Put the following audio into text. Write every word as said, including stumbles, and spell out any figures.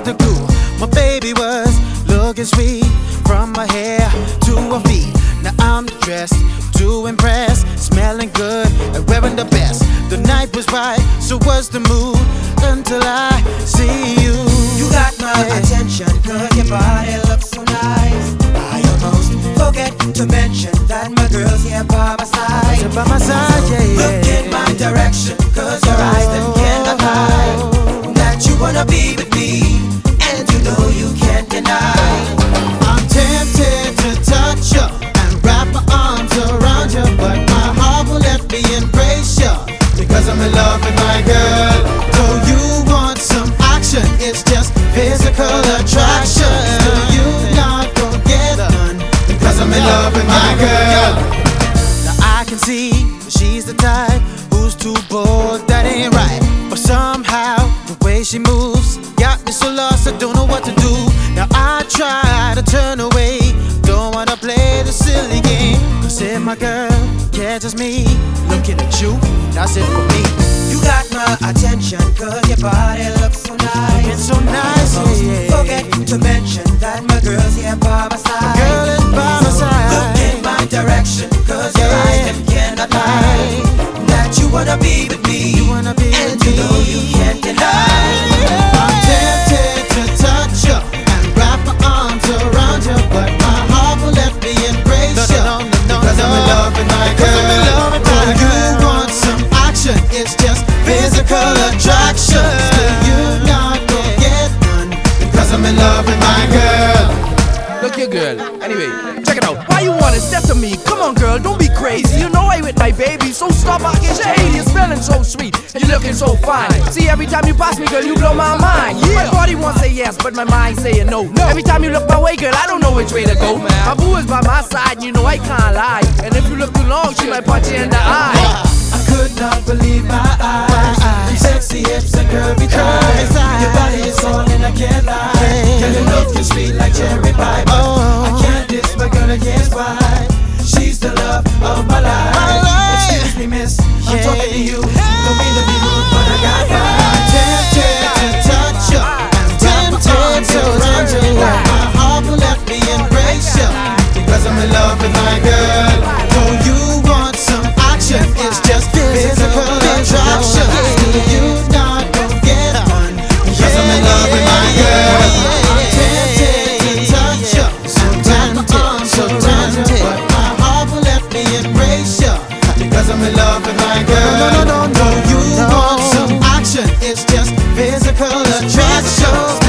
the glue. My baby was looking sweet from her hair to her feet. Now I'm dressed to impress, smelling good and wearing the best. The night was right, so was the mood, until I see you. You got my attention, cause your body looks so nice. I almost forget to mention that my girl's here by my side. You're by my side, yeah, yeah. Look in my direction, cause your eyes them cannot hide that you wanna be with me, and you know you can't deny. I'm tempted to touch you and wrap my arms around you, but my heart won't let me embrace you, because I'm in love with my girl. Though you want some action, it's just physical attraction. Still you not gonna get none, because I'm in love with my girl. Now I can see that she's the type who's too bold, that ain't right. But somehow the way she moves got me so lost, I don't know what to do. Now I try to turn away, don't wanna play the silly game, cause if my girl catches me looking at you, that's it for me. You got my attention, cause your body looks so nice. It's so nice, yeah, yeah. Forget to mention that my girl's here by my side. Girl is by my side. Look in my direction, cause your Yeah. eyes them cannot hide that you wanna be with me, You wanna be and with you know me. you can't deny. I'm tempted to touch you and wrap my arms around you, but my heart won't let me embrace you, No, no, no, no, because I'm in no. love with my girl. I'm in love with my Though girl. you want some action, it's just physical attraction. Still you not gonna get none, because I'm in love with my girl. Look here, girl. Anyway, check it out. Why you wanna step to me? Come on, girl, don't be crazy. You know I with my baby, so stop acting shady. You're smelling so sweet, and you're looking so fine. See, every time you pass me, girl, you blow my mind. My body wants to say yes, but my mind saying no. Every time you look my way, girl, I don't know which way to go. My boo is by my side, you know I can't lie. And if you look too long, she might punch you in the eye. I could not believe my eyes. Your sexy hips and curvy thighs. Your body is all and I can't lie. Girl, your looking sweet like cherry pie. But I can't diss my girl, I guess why. She's the love of my life. Excuse me, miss, I'm talking to you. Don't mean to be rude, but I got I'm mine. tempted to touch you and wrap my arms around you, but my heart won't let me embrace you, because I'm in love with my girl. Though you want some action, it's just physical attraction. Still you not gonna get one, because I'm in love with my girl. I'm tempted to touch you, so tempted, so tempted, but my heart won't let me embrace you, because I'm in love with my girl. No, no, no, no, no. You want some action, it's just physical attraction.